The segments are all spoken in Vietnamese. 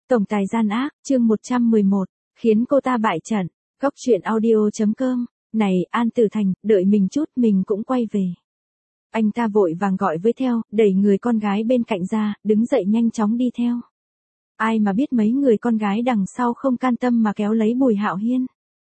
Tổng tài gian ác, chương 111, khiến cô ta bại trận. Góc truyện audio.com. Này, An Tử Thành, đợi mình chút, mình cũng quay về. Anh ta vội vàng gọi với theo, đẩy người con gái bên cạnh ra, đứng dậy nhanh chóng đi theo. Ai mà biết mấy người con gái đằng sau không can tâm mà kéo lấy Bùi Hạo Hiên.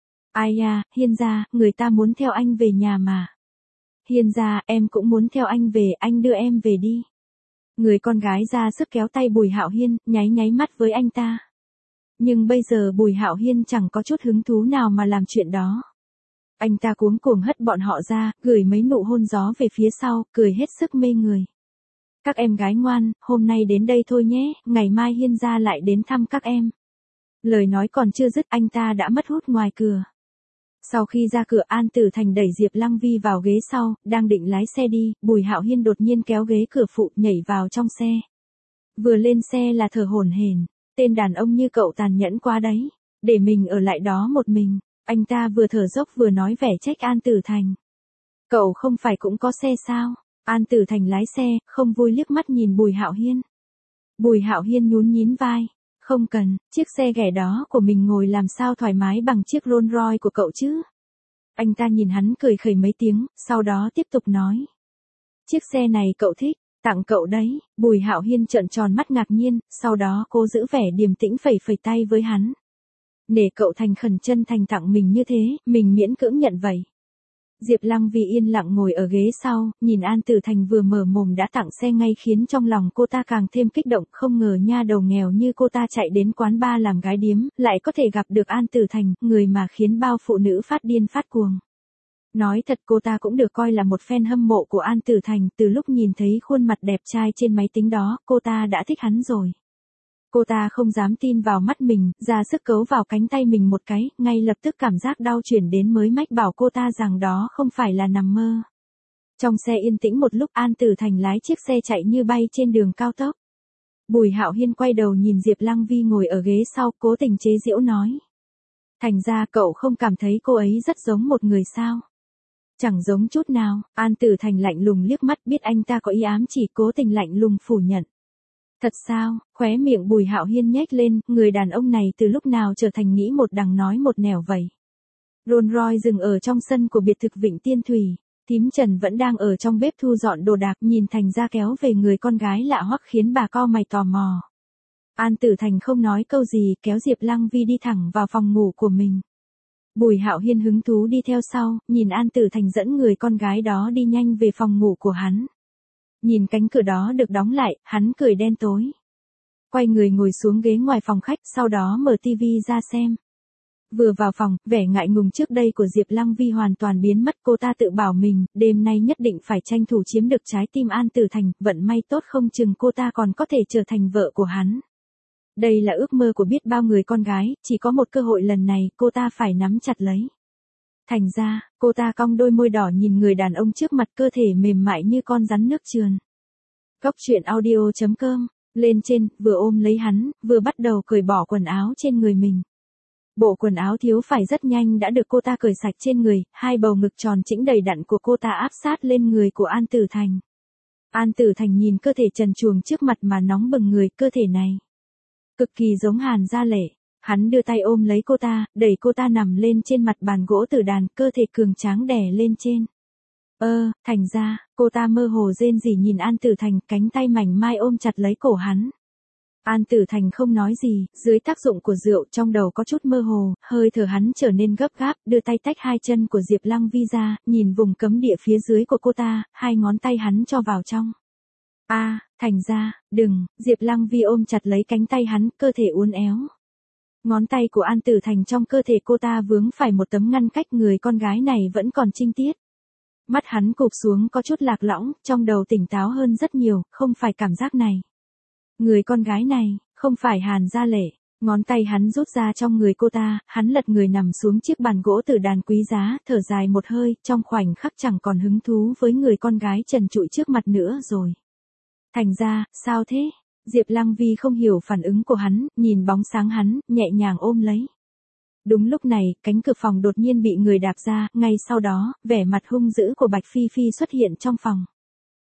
Ai à, Hiên gia, người ta muốn theo anh về nhà mà. Hiên gia, em cũng muốn theo anh về, anh đưa em về đi. Người con gái ra sức kéo tay Bùi Hạo Hiên, nháy nháy mắt với anh ta. Nhưng bây giờ Bùi Hạo Hiên chẳng có chút hứng thú nào mà làm chuyện đó. Anh ta cuống cuồng hất bọn họ ra, gửi mấy nụ hôn gió về phía sau, cười hết sức mê người. Các em gái ngoan, hôm nay đến đây thôi nhé, ngày mai Hiên gia lại đến thăm các em. Lời nói còn chưa dứt anh ta đã mất hút ngoài cửa. Sau khi ra cửa An Tử Thành đẩy Diệp Lăng Vi vào ghế sau, đang định lái xe đi, Bùi Hạo Hiên đột nhiên kéo ghế cửa phụ nhảy vào trong xe. Vừa lên xe là thở hổn hển, tên đàn ông như cậu tàn nhẫn quá đấy, để mình ở lại đó một mình, anh ta vừa thở dốc vừa nói vẻ trách An Tử Thành. Cậu không phải cũng có xe sao? An Tử Thành lái xe, không vui liếc mắt nhìn Bùi Hạo Hiên. Bùi Hạo Hiên nhún nhín vai. Không cần, chiếc xe ghẻ đó của mình ngồi làm sao thoải mái bằng chiếc Rolls Royce của cậu chứ. Anh ta nhìn hắn cười khẩy mấy tiếng, sau đó tiếp tục nói. Chiếc xe này cậu thích, tặng cậu đấy. Bùi Hạo Hiên trợn tròn mắt ngạc nhiên, sau đó cô giữ vẻ điềm tĩnh phẩy phẩy tay với hắn. Nể cậu thành khẩn chân thành tặng mình như thế, mình miễn cưỡng nhận vậy. Diệp Lăng Vi yên lặng ngồi ở ghế sau, nhìn An Tử Thành vừa mở mồm đã tặng xe ngay khiến trong lòng cô ta càng thêm kích động, không ngờ nha đầu nghèo như cô ta chạy đến quán bar làm gái điếm, lại có thể gặp được An Tử Thành, người mà khiến bao phụ nữ phát điên phát cuồng. Nói thật cô ta cũng được coi là một fan hâm mộ của An Tử Thành, từ lúc nhìn thấy khuôn mặt đẹp trai trên máy tính đó, cô ta đã thích hắn rồi. Cô ta không dám tin vào mắt mình, ra sức cấu vào cánh tay mình một cái, ngay lập tức cảm giác đau chuyển đến mới mách bảo cô ta rằng đó không phải là nằm mơ. Trong xe yên tĩnh một lúc An Tử Thành lái chiếc xe chạy như bay trên đường cao tốc. Bùi Hạo Hiên quay đầu nhìn Diệp Lăng Vi ngồi ở ghế sau, cố tình chế giễu nói. Thành ra cậu không cảm thấy cô ấy rất giống một người sao? Chẳng giống chút nào, An Tử Thành lạnh lùng liếc mắt biết anh ta có ý ám chỉ, cố tình lạnh lùng phủ nhận. Thật sao? Khóe miệng Bùi Hạo Hiên nhếch lên, người đàn ông này từ lúc nào trở thành nghĩ một đằng nói một nẻo vậy. Rolls Royce dừng ở trong sân của biệt thự Vịnh Tiên Thủy, thím Trần vẫn đang ở trong bếp thu dọn đồ đạc, nhìn Thành ra kéo về người con gái lạ hoắc khiến bà cau mày tò mò. An Tử Thành không nói câu gì, kéo Diệp Lăng Vi đi thẳng vào phòng ngủ của mình. Bùi Hạo Hiên hứng thú đi theo sau, nhìn An Tử Thành dẫn người con gái đó đi nhanh về phòng ngủ của hắn. Nhìn cánh cửa đó được đóng lại, hắn cười đen tối. Quay người ngồi xuống ghế ngoài phòng khách, sau đó mở tivi ra xem. Vừa vào phòng, vẻ ngại ngùng trước đây của Diệp Lăng Vi hoàn toàn biến mất, cô ta tự bảo mình, đêm nay nhất định phải tranh thủ chiếm được trái tim An Tử Thành, vận may tốt không chừng cô ta còn có thể trở thành vợ của hắn. Đây là ước mơ của biết bao người con gái, chỉ có một cơ hội lần này, cô ta phải nắm chặt lấy. Thành ra, cô ta cong đôi môi đỏ nhìn người đàn ông trước mặt, cơ thể mềm mại như con rắn nước trườn. Góc truyện audio.com, lên trên, vừa ôm lấy hắn, vừa bắt đầu cởi bỏ quần áo trên người mình. Bộ quần áo thiếu phải rất nhanh đã được cô ta cởi sạch trên người, hai bầu ngực tròn chỉnh đầy đặn của cô ta áp sát lên người của An Tử Thành. An Tử Thành nhìn cơ thể trần truồng trước mặt mà nóng bừng người, cơ thể này cực kỳ giống Hàn Gia Lệ. Hắn đưa tay ôm lấy cô ta, đẩy cô ta nằm lên trên mặt bàn gỗ tử đàn, cơ thể cường tráng đè lên trên. Thành ra, cô ta mơ hồ rên rỉ nhìn An Tử Thành, cánh tay mảnh mai ôm chặt lấy cổ hắn. An Tử Thành không nói gì, dưới tác dụng của rượu trong đầu có chút mơ hồ, hơi thở hắn trở nên gấp gáp, đưa tay tách hai chân của Diệp Lăng Vi ra, nhìn vùng cấm địa phía dưới của cô ta, hai ngón tay hắn cho vào trong. Thành ra, đừng, Diệp Lăng Vi ôm chặt lấy cánh tay hắn, cơ thể uốn éo. Ngón tay của An Tử Thành trong cơ thể cô ta vướng phải một tấm ngăn cách, người con gái này vẫn còn trinh tiết. Mắt hắn cụp xuống có chút lạc lõng, trong đầu tỉnh táo hơn rất nhiều, không phải cảm giác này. Người con gái này, không phải Hàn Gia Lệ. Ngón tay hắn rút ra trong người cô ta, hắn lật người nằm xuống chiếc bàn gỗ tử đàn quý giá, thở dài một hơi, trong khoảnh khắc chẳng còn hứng thú với người con gái trần trụi trước mặt nữa rồi. Thành ra, sao thế? Diệp Lăng Vi không hiểu phản ứng của hắn, nhìn bóng sáng hắn, nhẹ nhàng ôm lấy. Đúng lúc này, cánh cửa phòng đột nhiên bị người đạp ra, ngay sau đó, vẻ mặt hung dữ của Bạch Phi Phi xuất hiện trong phòng.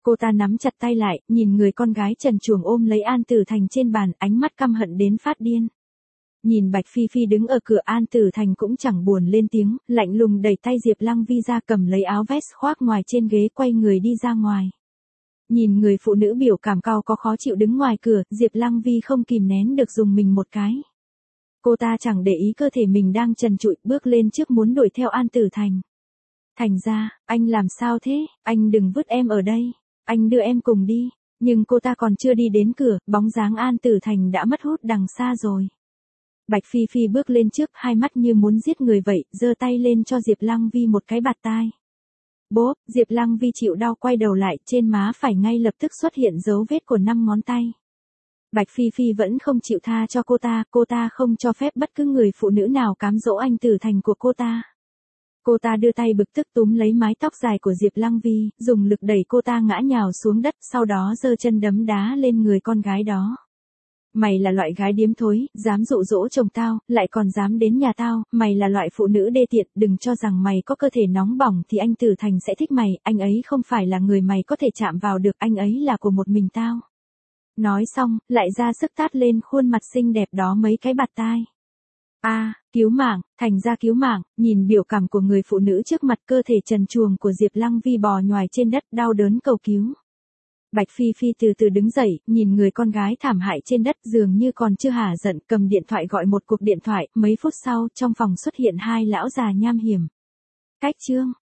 Cô ta nắm chặt tay lại, nhìn người con gái trần truồng ôm lấy An Tử Thành trên bàn, ánh mắt căm hận đến phát điên. Nhìn Bạch Phi Phi đứng ở cửa, An Tử Thành cũng chẳng buồn lên tiếng, lạnh lùng đẩy tay Diệp Lăng Vi ra, cầm lấy áo vest khoác ngoài trên ghế, quay người đi ra ngoài. Nhìn người phụ nữ biểu cảm cao có khó chịu đứng ngoài cửa, Diệp Lăng Vi không kìm nén được dùng mình một cái. Cô ta chẳng để ý cơ thể mình đang trần trụi, bước lên trước muốn đuổi theo An Tử Thành. Thành ra, anh làm sao thế, anh đừng vứt em ở đây, anh đưa em cùng đi. Nhưng cô ta còn chưa đi đến cửa, bóng dáng An Tử Thành đã mất hút đằng xa rồi. Bạch Phi Phi bước lên trước, hai mắt như muốn giết người vậy, giơ tay lên cho Diệp Lăng Vi một cái bạt tai. Bốp, Diệp Lăng Vi chịu đau quay đầu lại, trên má phải ngay lập tức xuất hiện dấu vết của 5 ngón tay. Bạch Phi Phi vẫn không chịu tha cho cô ta không cho phép bất cứ người phụ nữ nào cám dỗ anh Tử Thành của cô ta. Cô ta đưa tay bực tức túm lấy mái tóc dài của Diệp Lăng Vi, dùng lực đẩy cô ta ngã nhào xuống đất, sau đó giơ chân đấm đá lên người con gái đó. Mày là loại gái điếm thối, dám dụ dỗ chồng tao, lại còn dám đến nhà tao, mày là loại phụ nữ đê tiện, đừng cho rằng mày có cơ thể nóng bỏng thì anh Tử Thành sẽ thích mày, anh ấy không phải là người mày có thể chạm vào được, anh ấy là của một mình tao. Nói xong, lại ra sức tát lên khuôn mặt xinh đẹp đó mấy cái bạt tai. Cứu mạng, Thành ra cứu mạng, nhìn biểu cảm của người phụ nữ trước mặt, cơ thể trần truồng của Diệp Lăng Vi bò nhoài trên đất, đau đớn cầu cứu. Bạch Phi Phi từ từ đứng dậy, nhìn người con gái thảm hại trên đất, dường như còn chưa hả giận, cầm điện thoại gọi một cuộc điện thoại, mấy phút sau, trong phòng xuất hiện hai lão già nham hiểm. Cách chương